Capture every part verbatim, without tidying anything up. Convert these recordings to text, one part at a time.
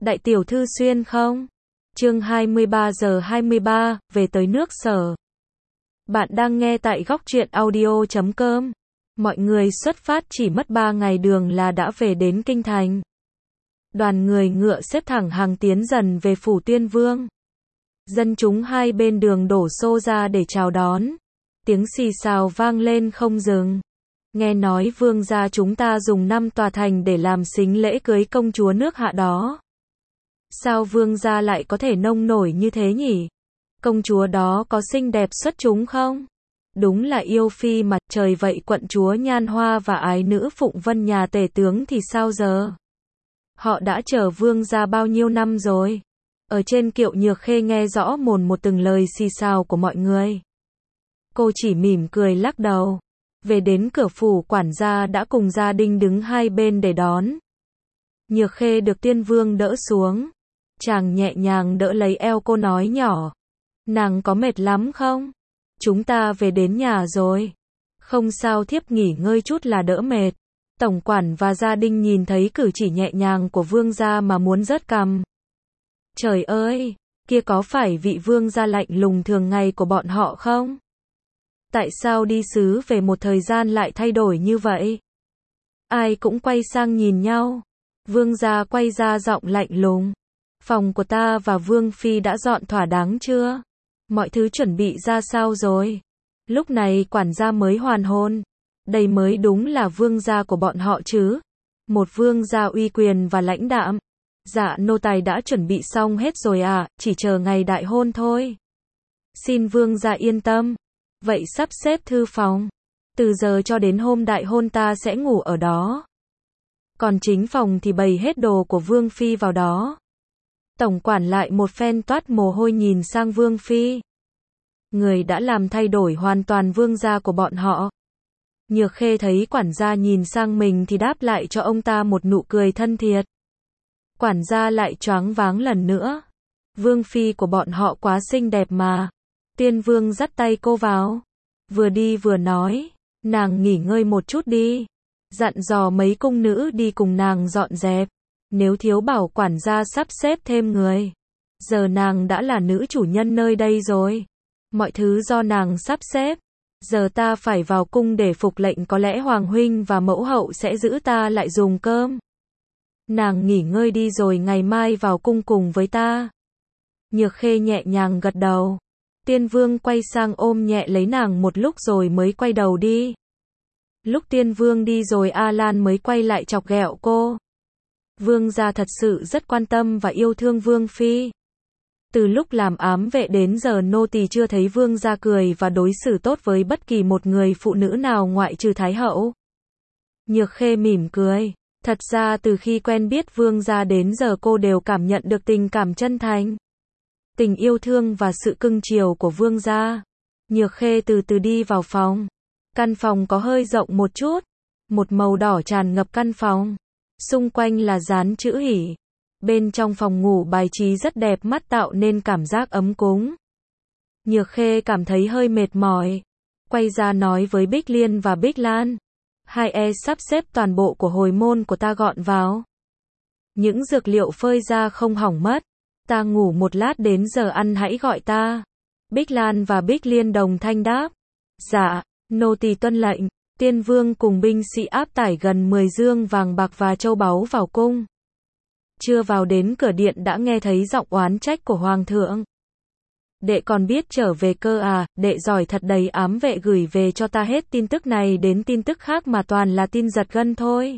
Đại tiểu thư xuyên không? Chương hai mươi ba giờ hai mươi ba, về tới nước Sở. Bạn đang nghe tại góc truyện audio chấm com. Mọi người xuất phát chỉ mất ba ngày đường là đã về đến kinh thành. Đoàn người ngựa xếp thẳng hàng tiến dần về phủ Tuyên Vương. Dân chúng hai bên đường đổ xô ra để chào đón. Tiếng xì xào vang lên không dừng. Nghe nói vương gia chúng ta dùng năm tòa thành để làm sính lễ cưới công chúa nước Hạ đó. Sao vương gia lại có thể nông nổi như thế nhỉ? Công chúa đó có xinh đẹp xuất chúng không? Đúng là yêu phi mà, trời vậy quận chúa Nhan Hoa và ái nữ Phụng Vân nhà tể tướng thì sao giờ? Họ đã chờ vương gia bao nhiêu năm rồi? Ở trên kiệu Nhược Khê nghe rõ mồn một từng lời xì xào của mọi người. Cô chỉ mỉm cười lắc đầu. Về đến cửa phủ, quản gia đã cùng gia đình đứng hai bên để đón. Nhược Khê được Tiên Vương đỡ xuống. Chàng nhẹ nhàng đỡ lấy eo cô nói nhỏ. Nàng có mệt lắm không? Chúng ta về đến nhà rồi. Không sao, thiếp nghỉ ngơi chút là đỡ mệt. Tổng quản và gia đình nhìn thấy cử chỉ nhẹ nhàng của vương gia mà muốn rớt cằm. Trời ơi, kia có phải vị vương gia lạnh lùng thường ngày của bọn họ không? Tại sao đi sứ về một thời gian lại thay đổi như vậy? Ai cũng quay sang nhìn nhau. Vương gia quay ra giọng lạnh lùng. Phòng của ta và Vương Phi đã dọn thỏa đáng chưa? Mọi thứ chuẩn bị ra sao rồi? Lúc này quản gia mới hoàn hồn. Đây mới đúng là vương gia của bọn họ chứ. Một vương gia uy quyền và lãnh đạm. Dạ, nô tài đã chuẩn bị xong hết rồi à, chỉ chờ ngày đại hôn thôi. Xin vương gia yên tâm. Vậy sắp xếp thư phòng. Từ giờ cho đến hôm đại hôn ta sẽ ngủ ở đó. Còn chính phòng thì bày hết đồ của Vương Phi vào đó. Tổng quản lại một phen toát mồ hôi nhìn sang Vương Phi. Người đã làm thay đổi hoàn toàn vương gia của bọn họ. Nhược Khê thấy quản gia nhìn sang mình thì đáp lại cho ông ta một nụ cười thân thiệt. Quản gia lại choáng váng lần nữa. Vương Phi của bọn họ quá xinh đẹp mà. Tiên Vương dắt tay cô vào. Vừa đi vừa nói. Nàng nghỉ ngơi một chút đi. Dặn dò mấy cung nữ đi cùng nàng dọn dẹp. Nếu thiếu bảo quản gia sắp xếp thêm người. Giờ nàng đã là nữ chủ nhân nơi đây rồi. Mọi thứ do nàng sắp xếp. Giờ ta phải vào cung để phục lệnh, có lẽ Hoàng huynh và mẫu hậu sẽ giữ ta lại dùng cơm. Nàng nghỉ ngơi đi rồi ngày mai vào cung cùng với ta. Nhược Khê nhẹ nhàng gật đầu. Tiên Vương quay sang ôm nhẹ lấy nàng một lúc rồi mới quay đầu đi. Lúc Tiên Vương đi rồi A Lan mới quay lại chọc ghẹo cô. Vương gia thật sự rất quan tâm và yêu thương Vương Phi. Từ lúc làm ám vệ đến giờ nô tỳ chưa thấy vương gia cười và đối xử tốt với bất kỳ một người phụ nữ nào ngoại trừ Thái hậu. Nhược Khê mỉm cười. Thật ra từ khi quen biết vương gia đến giờ cô đều cảm nhận được tình cảm chân thành. Tình yêu thương và sự cưng chiều của vương gia. Nhược Khê từ từ đi vào phòng. Căn phòng có hơi rộng một chút. Một màu đỏ tràn ngập căn phòng. Xung quanh là dán chữ hỉ. Bên trong phòng ngủ bài trí rất đẹp mắt tạo nên cảm giác ấm cúng. Nhược Khê cảm thấy hơi mệt mỏi. Quay ra nói với Bích Liên và Bích Lan. Hai e sắp xếp toàn bộ của hồi môn của ta gọn vào. Những dược liệu phơi ra không hỏng mất. Ta ngủ một lát đến giờ ăn hãy gọi ta. Bích Lan và Bích Liên đồng thanh đáp. Dạ, nô tỳ tuân lệnh. Tiên Vương cùng binh sĩ áp tải gần mười dương vàng bạc và châu báu vào cung. Chưa vào đến cửa điện đã nghe thấy giọng oán trách của Hoàng thượng. Đệ còn biết trở về cơ à, đệ giỏi thật đấy, ám vệ gửi về cho ta hết tin tức này đến tin tức khác mà toàn là tin giật gân thôi.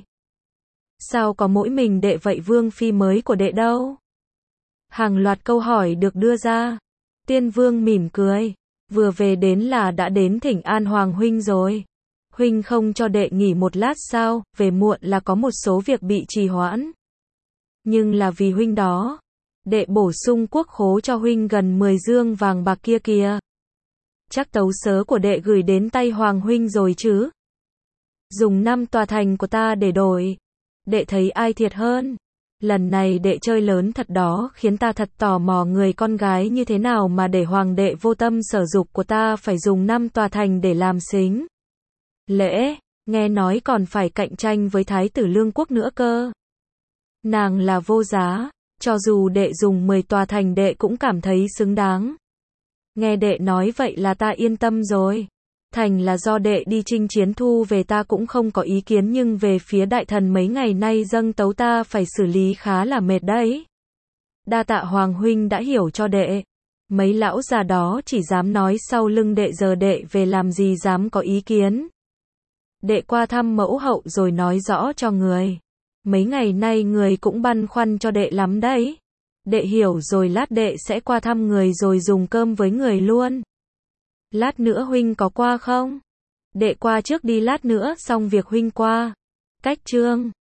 Sao có mỗi mình đệ vậy, Vương Phi mới của đệ đâu? Hàng loạt câu hỏi được đưa ra. Tiên Vương mỉm cười. Vừa về đến là đã đến thỉnh an Hoàng huynh rồi. Huynh không cho đệ nghỉ một lát sao, về muộn là có một số việc bị trì hoãn. Nhưng là vì huynh đó. Đệ bổ sung quốc khố cho huynh gần mười dương vàng bạc kia kìa. Chắc tấu sớ của đệ gửi đến tay Hoàng huynh rồi chứ. Dùng năm tòa thành của ta để đổi. Đệ thấy ai thiệt hơn? Lần này đệ chơi lớn thật đó, khiến ta thật tò mò người con gái như thế nào mà để hoàng đệ vô tâm sở dục của ta phải dùng năm tòa thành để làm sính lễ, nghe nói còn phải cạnh tranh với thái tử Lương Quốc nữa cơ. Nàng là vô giá, Cho dù đệ dùng mười tòa thành đệ cũng cảm thấy xứng đáng. Nghe đệ nói vậy là ta yên tâm rồi. Thành là do đệ đi chinh chiến thu về ta cũng không có ý kiến, nhưng về phía đại thần mấy ngày nay dâng tấu ta phải xử lý khá là mệt đấy. Đa tạ Hoàng huynh đã hiểu cho đệ. Mấy lão già đó chỉ dám nói sau lưng đệ, giờ đệ về làm gì dám có ý kiến. Đệ qua thăm mẫu hậu rồi nói rõ cho người. Mấy ngày nay người cũng băn khoăn cho đệ lắm đấy. Đệ hiểu rồi, lát đệ sẽ qua thăm người rồi dùng cơm với người luôn. Lát nữa huynh có qua không? Đệ qua trước đi, lát nữa xong việc huynh qua. Cách chương